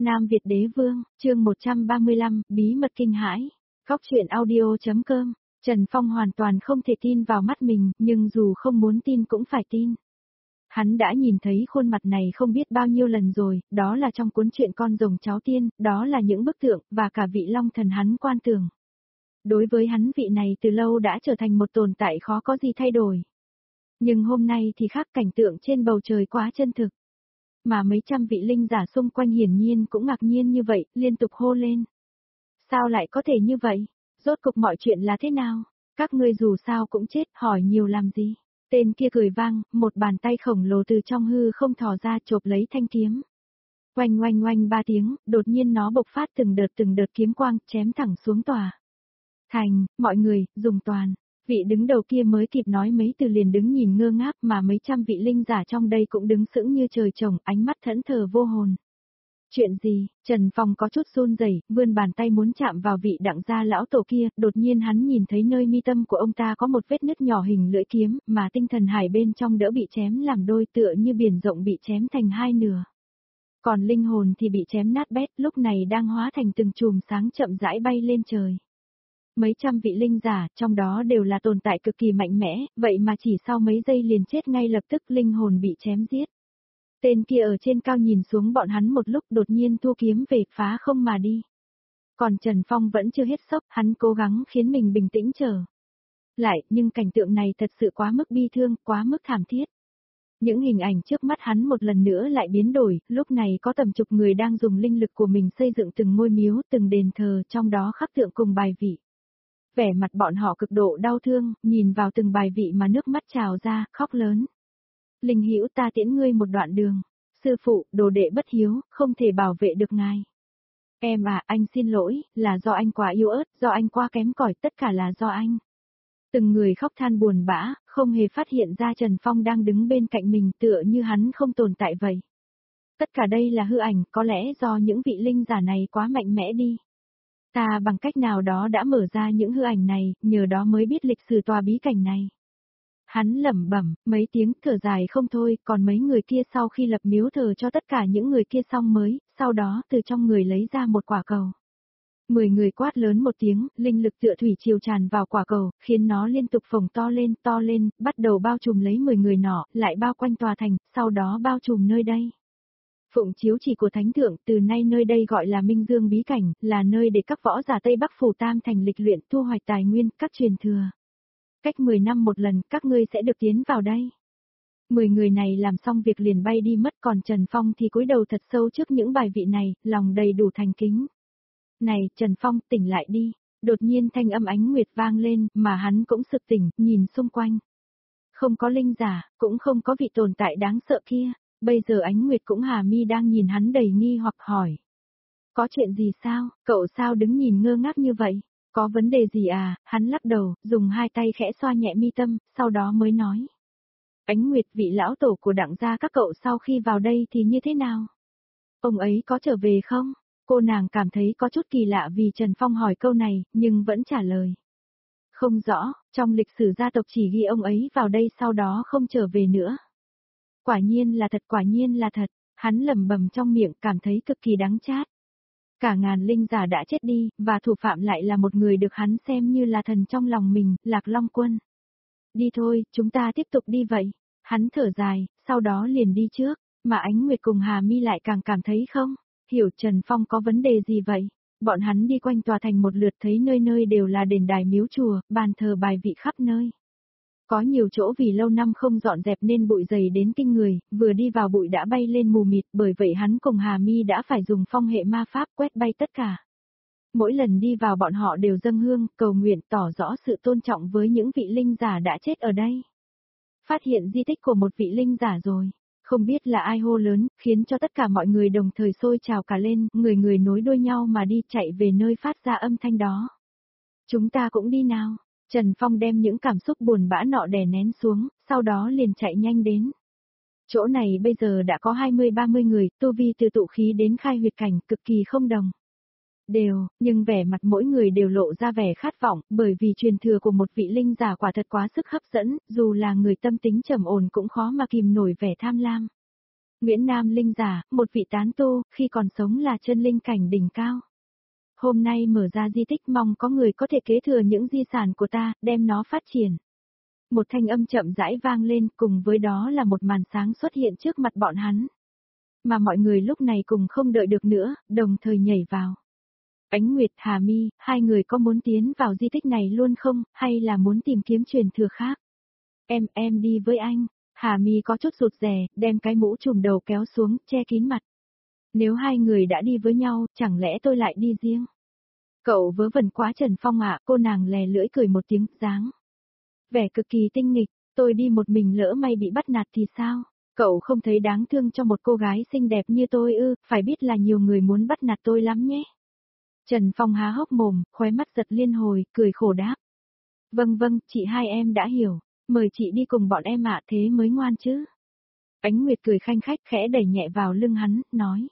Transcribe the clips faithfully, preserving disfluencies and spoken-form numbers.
Nam Việt Đế Vương, chương một trăm ba mươi lăm, bí mật kinh hãi. Góc truyện audio.com. Trần Phong hoàn toàn không thể tin vào mắt mình, nhưng dù không muốn tin cũng phải tin. Hắn đã nhìn thấy khuôn mặt này không biết bao nhiêu lần rồi, đó là trong cuốn truyện Con rồng cháu tiên, đó là những bức tượng, và cả vị long thần hắn quan tưởng. Đối với hắn vị này từ lâu đã trở thành một tồn tại khó có gì thay đổi. Nhưng hôm nay thì khác, cảnh tượng trên bầu trời quá chân thực. Mà mấy trăm vị linh giả xung quanh hiển nhiên cũng ngạc nhiên như vậy, liên tục hô lên. Sao lại có thể như vậy? Rốt cục mọi chuyện là thế nào? Các ngươi dù sao cũng chết, hỏi nhiều làm gì? Tên kia cười vang, một bàn tay khổng lồ từ trong hư không thò ra chộp lấy thanh kiếm. Oanh oanh oanh ba tiếng, đột nhiên nó bộc phát từng đợt từng đợt kiếm quang, chém thẳng xuống tòa thành. Mọi người, dùng toàn. Vị đứng đầu kia mới kịp nói mấy từ liền đứng nhìn ngơ ngác, mà mấy trăm vị linh giả trong đây cũng đứng sững như trời trồng, ánh mắt thẫn thờ vô hồn. Chuyện gì? Trần Phong có chút run rẩy, vươn bàn tay muốn chạm vào vị đặng gia lão tổ kia, đột nhiên hắn nhìn thấy nơi mi tâm của ông ta có một vết nứt nhỏ hình lưỡi kiếm, mà tinh thần hải bên trong đỡ bị chém làm đôi, tựa như biển rộng bị chém thành hai nửa. Còn linh hồn thì bị chém nát bét, lúc này đang hóa thành từng chùm sáng chậm rãi bay lên trời. Mấy trăm vị linh giả, trong đó đều là tồn tại cực kỳ mạnh mẽ, vậy mà chỉ sau mấy giây liền chết ngay lập tức, linh hồn bị chém giết. Tên kia ở trên cao nhìn xuống bọn hắn một lúc, đột nhiên thu kiếm về, phá không mà đi. Còn Trần Phong vẫn chưa hết sốc, hắn cố gắng khiến mình bình tĩnh trở lại, nhưng cảnh tượng này thật sự quá mức bi thương, quá mức thảm thiết. Những hình ảnh trước mắt hắn một lần nữa lại biến đổi, lúc này có tầm chục người đang dùng linh lực của mình xây dựng từng ngôi miếu, từng đền thờ, trong đó khắc tượng cùng bài vị. Vẻ mặt bọn họ cực độ đau thương, nhìn vào từng bài vị mà nước mắt trào ra, khóc lớn. Linh Hữu, ta tiễn ngươi một đoạn đường. Sư phụ, đồ đệ bất hiếu, không thể bảo vệ được ngài. Em à, anh xin lỗi, là do anh quá yếu ớt, do anh quá kém cỏi, tất cả là do anh. Từng người khóc than buồn bã, không hề phát hiện ra Trần Phong đang đứng bên cạnh mình, tựa như hắn không tồn tại vậy. Tất cả đây là hư ảnh, có lẽ do những vị linh giả này quá mạnh mẽ đi. Ta bằng cách nào đó đã mở ra những hư ảnh này, nhờ đó mới biết lịch sử tòa bí cảnh này. Hắn lẩm bẩm, mấy tiếng thở dài không thôi, còn mấy người kia sau khi lập miếu thờ cho tất cả những người kia xong mới, sau đó từ trong người lấy ra một quả cầu. Mười người quát lớn một tiếng, linh lực tựa thủy triều tràn vào quả cầu, khiến nó liên tục phồng to lên, to lên, bắt đầu bao trùm lấy mười người nọ, lại bao quanh tòa thành, sau đó bao trùm nơi đây. Phụng chiếu chỉ của Thánh Thượng, từ nay nơi đây gọi là Minh Dương Bí Cảnh, là nơi để các võ giả Tây Bắc Phủ Tam Thành lịch luyện, thu hoạch tài nguyên, các truyền thừa. Cách mười năm một lần, các ngươi sẽ được tiến vào đây. Mười người này làm xong việc liền bay đi mất, còn Trần Phong thì cúi đầu thật sâu trước những bài vị này, lòng đầy đủ thành kính. Này, Trần Phong, tỉnh lại đi. Đột nhiên thanh âm Ánh Nguyệt vang lên, mà hắn cũng sực tỉnh, nhìn xung quanh. Không có linh giả, cũng không có vị tồn tại đáng sợ kia. Bây giờ Ánh Nguyệt cũng hà mi đang nhìn hắn đầy nghi hoặc hỏi. Có chuyện gì sao, cậu sao đứng nhìn ngơ ngác như vậy? Có vấn đề gì à? Hắn lắc đầu, dùng hai tay khẽ xoa nhẹ mi tâm, sau đó mới nói. Ánh Nguyệt, vị lão tổ của đặng gia các cậu sau khi vào đây thì như thế nào? Ông ấy có trở về không? Cô nàng cảm thấy có chút kỳ lạ vì Trần Phong hỏi câu này, nhưng vẫn trả lời. Không rõ, trong lịch sử gia tộc chỉ ghi ông ấy vào đây sau đó không trở về nữa. Quả nhiên là thật, quả nhiên là thật, hắn lẩm bẩm trong miệng, cảm thấy cực kỳ đắng chát. Cả ngàn linh giả đã chết đi, và thủ phạm lại là một người được hắn xem như là thần trong lòng mình, Lạc Long Quân. Đi thôi, chúng ta tiếp tục đi vậy. Hắn thở dài, sau đó liền đi trước, mà Ánh Nguyệt cùng Hà Mi lại càng cảm thấy không hiểu Trần Phong có vấn đề gì vậy. Bọn hắn đi quanh tòa thành một lượt, thấy nơi nơi đều là đền đài miếu chùa, bàn thờ bài vị khắp nơi. Có nhiều chỗ vì lâu năm không dọn dẹp nên bụi dày đến kinh người, vừa đi vào bụi đã bay lên mù mịt, bởi vậy hắn cùng Hà Mi đã phải dùng phong hệ ma pháp quét bay tất cả. Mỗi lần đi vào bọn họ đều dâng hương, cầu nguyện, tỏ rõ sự tôn trọng với những vị linh giả đã chết ở đây. Phát hiện di tích của một vị linh giả rồi, không biết là ai hô lớn, khiến cho tất cả mọi người đồng thời sôi trào cả lên, người người nối đuôi nhau mà đi, chạy về nơi phát ra âm thanh đó. Chúng ta cũng đi nào. Trần Phong đem những cảm xúc buồn bã nọ đè nén xuống, sau đó liền chạy nhanh đến. Chỗ này bây giờ đã có hai mươi ba mươi người, tu vi từ tụ khí đến khai huyệt cảnh, cực kỳ không đồng. Đều, nhưng vẻ mặt mỗi người đều lộ ra vẻ khát vọng, bởi vì truyền thừa của một vị linh giả quả thật quá sức hấp dẫn, dù là người tâm tính trầm ổn cũng khó mà kìm nổi vẻ tham lam. Nguyễn Nam linh giả, một vị tán tu, khi còn sống là chân linh cảnh đỉnh cao. Hôm nay mở ra di tích mong có người có thể kế thừa những di sản của ta, đem nó phát triển. Một thanh âm chậm rãi vang lên, cùng với đó là một màn sáng xuất hiện trước mặt bọn hắn. Mà mọi người lúc này cùng không đợi được nữa, đồng thời nhảy vào. Ánh Nguyệt, Hà Mi, hai người có muốn tiến vào di tích này luôn không, hay là muốn tìm kiếm truyền thừa khác? Em, em đi với anh. Hà Mi có chút rụt rè, đem cái mũ trùm đầu kéo xuống, che kín mặt. Nếu hai người đã đi với nhau, chẳng lẽ tôi lại đi riêng? Cậu vớ vẩn quá Trần Phong ạ, cô nàng lè lưỡi cười một tiếng, dáng. Vẻ cực kỳ tinh nghịch, tôi đi một mình lỡ may bị bắt nạt thì sao? Cậu không thấy đáng thương cho một cô gái xinh đẹp như tôi ư, phải biết là nhiều người muốn bắt nạt tôi lắm nhé. Trần Phong há hốc mồm, khóe mắt giật liên hồi, cười khổ đáp. Vâng vâng, chị hai em đã hiểu, mời chị đi cùng bọn em ạ, thế mới ngoan chứ. Ánh Nguyệt cười khanh khách khẽ đẩy nhẹ vào lưng hắn, nói.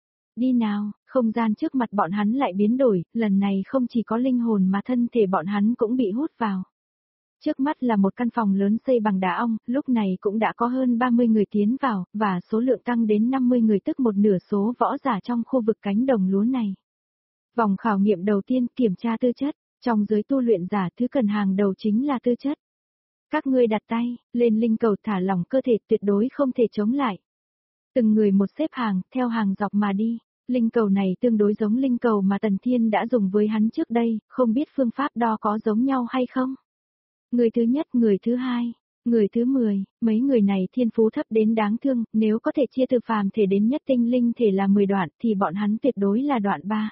Đi nào, không gian trước mặt bọn hắn lại biến đổi, lần này không chỉ có linh hồn mà thân thể bọn hắn cũng bị hút vào. Trước mắt là một căn phòng lớn xây bằng đá ong, lúc này cũng đã có hơn ba mươi người tiến vào, và số lượng tăng đến năm mươi người tức một nửa số võ giả trong khu vực cánh đồng lúa này. Vòng khảo nghiệm đầu tiên kiểm tra tư chất, trong giới tu luyện giả thứ cần hàng đầu chính là tư chất. Các ngươi đặt tay, lên linh cầu thả lỏng cơ thể tuyệt đối không thể chống lại. Từng người một xếp hàng, theo hàng dọc mà đi. Linh cầu này tương đối giống linh cầu mà Tần Thiên đã dùng với hắn trước đây, không biết phương pháp đo có giống nhau hay không? Người thứ nhất, người thứ hai, người thứ mười, mấy người này thiên phú thấp đến đáng thương, nếu có thể chia từ phàm thể đến nhất tinh linh thể là mười đoạn thì bọn hắn tuyệt đối là đoạn ba.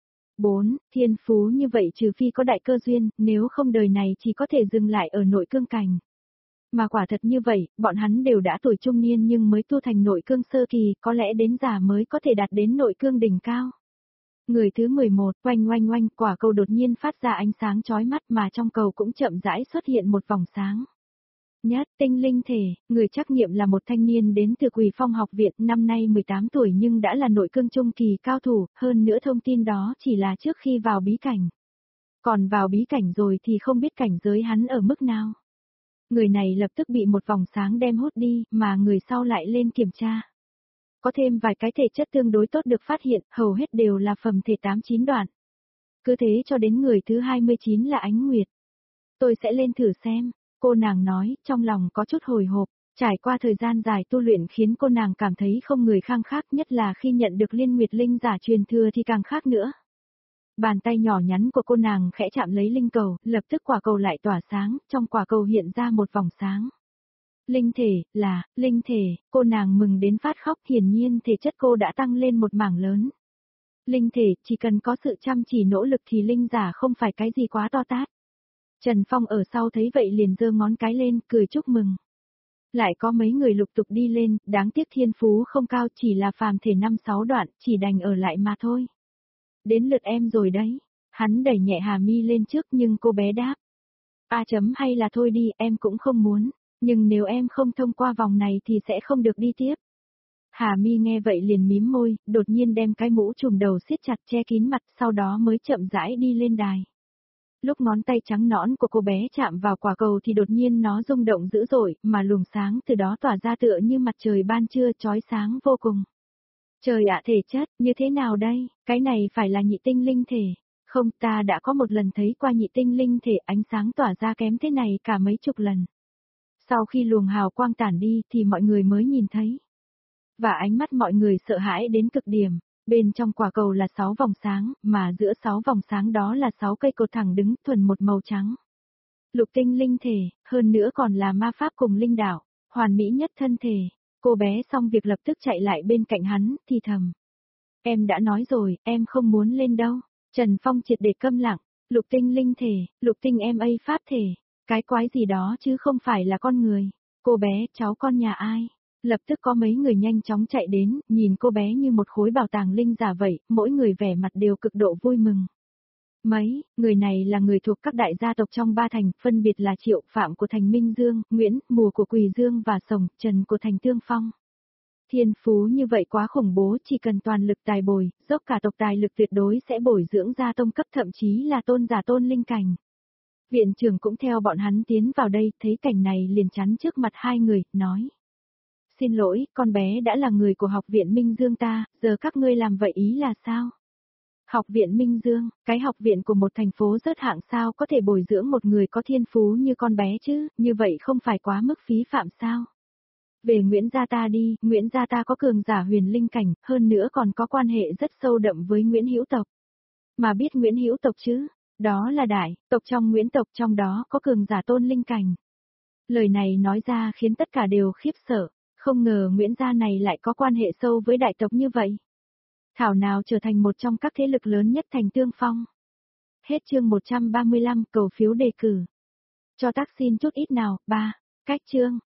bốn. Thiên phú như vậy trừ phi có đại cơ duyên, nếu không đời này chỉ có thể dừng lại ở nội cương cảnh. Mà quả thật như vậy, bọn hắn đều đã tuổi trung niên nhưng mới tu thành nội cương sơ kỳ, có lẽ đến già mới có thể đạt đến nội cương đỉnh cao. Người thứ mười một, oanh oanh oanh, quả cầu đột nhiên phát ra ánh sáng chói mắt mà trong cầu cũng chậm rãi xuất hiện một vòng sáng. Nhất tinh linh thể, người trắc nghiệm là một thanh niên đến từ Quỳ Phong học viện, năm nay mười tám tuổi nhưng đã là nội cương trung kỳ cao thủ, hơn nữa thông tin đó chỉ là trước khi vào bí cảnh. Còn vào bí cảnh rồi thì không biết cảnh giới hắn ở mức nào. Người này lập tức bị một vòng sáng đem hút đi, mà người sau lại lên kiểm tra. Có thêm vài cái thể chất tương đối tốt được phát hiện, hầu hết đều là phẩm thể tám chín đoạn. Cứ thế cho đến người thứ hai mươi chín là Ánh Nguyệt. Tôi sẽ lên thử xem, cô nàng nói, trong lòng có chút hồi hộp, trải qua thời gian dài tu luyện khiến cô nàng cảm thấy không người khang khác, nhất là khi nhận được Liên Nguyệt linh giả truyền thừa thì càng khác nữa. Bàn tay nhỏ nhắn của cô nàng khẽ chạm lấy linh cầu, lập tức quả cầu lại tỏa sáng, trong quả cầu hiện ra một vòng sáng. Linh thể, là, linh thể, cô nàng mừng đến phát khóc, hiển nhiên thể chất cô đã tăng lên một mảng lớn. Linh thể, chỉ cần có sự chăm chỉ nỗ lực thì linh giả không phải cái gì quá to tát. Trần Phong ở sau thấy vậy liền giơ ngón cái lên, cười chúc mừng. Lại có mấy người lục tục đi lên, đáng tiếc thiên phú không cao, chỉ là phàm thể năm sáu đoạn, chỉ đành ở lại mà thôi. Đến lượt em rồi đấy. Hắn đẩy nhẹ Hà Mi lên trước nhưng cô bé đáp. A chấm hay là thôi đi, em cũng không muốn. Nhưng nếu em không thông qua vòng này thì sẽ không được đi tiếp. Hà Mi nghe vậy liền mím môi, đột nhiên đem cái mũ trùm đầu siết chặt che kín mặt, sau đó mới chậm rãi đi lên đài. Lúc ngón tay trắng nõn của cô bé chạm vào quả cầu thì đột nhiên nó rung động dữ dội, mà luồng sáng từ đó tỏa ra tựa như mặt trời ban trưa chói sáng vô cùng. Trời ạ, thể chất, như thế nào đây, cái này phải là nhị tinh linh thể. Không, ta đã có một lần thấy qua nhị tinh linh thể, ánh sáng tỏa ra kém thế này cả mấy chục lần. Sau khi luồng hào quang tản đi thì mọi người mới nhìn thấy. Và ánh mắt mọi người sợ hãi đến cực điểm, bên trong quả cầu là sáu vòng sáng, mà giữa sáu vòng sáng đó là sáu cây cột thẳng đứng thuần một màu trắng. Lục tinh linh thể, hơn nữa còn là ma pháp cùng linh đạo, hoàn mỹ nhất thân thể. Cô bé xong việc lập tức chạy lại bên cạnh hắn, thì thầm. Em đã nói rồi, em không muốn lên đâu. Trần Phong triệt để câm lặng, lục tinh linh thể, lục tinh em ấy pháp thể, cái quái gì đó chứ không phải là con người. Cô bé, cháu con nhà ai? Lập tức có mấy người nhanh chóng chạy đến, nhìn cô bé như một khối bảo tàng linh giả vậy, mỗi người vẻ mặt đều cực độ vui mừng. Mấy, người này là người thuộc các đại gia tộc trong ba thành, phân biệt là Triệu, Phạm của thành Minh Dương, Nguyễn, Mùa của Quỳ Dương và Sồng, Trần của thành Tương Phong. Thiên phú như vậy quá khủng bố, chỉ cần toàn lực tài bồi, dốc cả tộc tài lực tuyệt đối sẽ bồi dưỡng ra tông cấp, thậm chí là tôn giả tôn linh cảnh. Viện trưởng cũng theo bọn hắn tiến vào đây, thấy cảnh này liền chắn trước mặt hai người, nói. Xin lỗi, con bé đã là người của học viện Minh Dương ta, giờ các ngươi làm vậy ý là sao? Học viện Minh Dương, cái học viện của một thành phố rớt hạng sao có thể bồi dưỡng một người có thiên phú như con bé chứ, như vậy không phải quá mức phí phạm sao? Về Nguyễn gia ta đi, Nguyễn gia ta có cường giả huyền linh cảnh, hơn nữa còn có quan hệ rất sâu đậm với Nguyễn Hữu tộc. Mà biết Nguyễn Hữu tộc chứ? Đó là đại tộc trong Nguyễn tộc, trong đó có cường giả tôn linh cảnh. Lời này nói ra khiến tất cả đều khiếp sợ, không ngờ Nguyễn gia này lại có quan hệ sâu với đại tộc như vậy. Thảo nào trở thành một trong các thế lực lớn nhất thành Tương Phong. Hết chương một trăm ba mươi lăm, cầu phiếu đề cử. Cho tác xin chút ít nào, ba. Cách chương.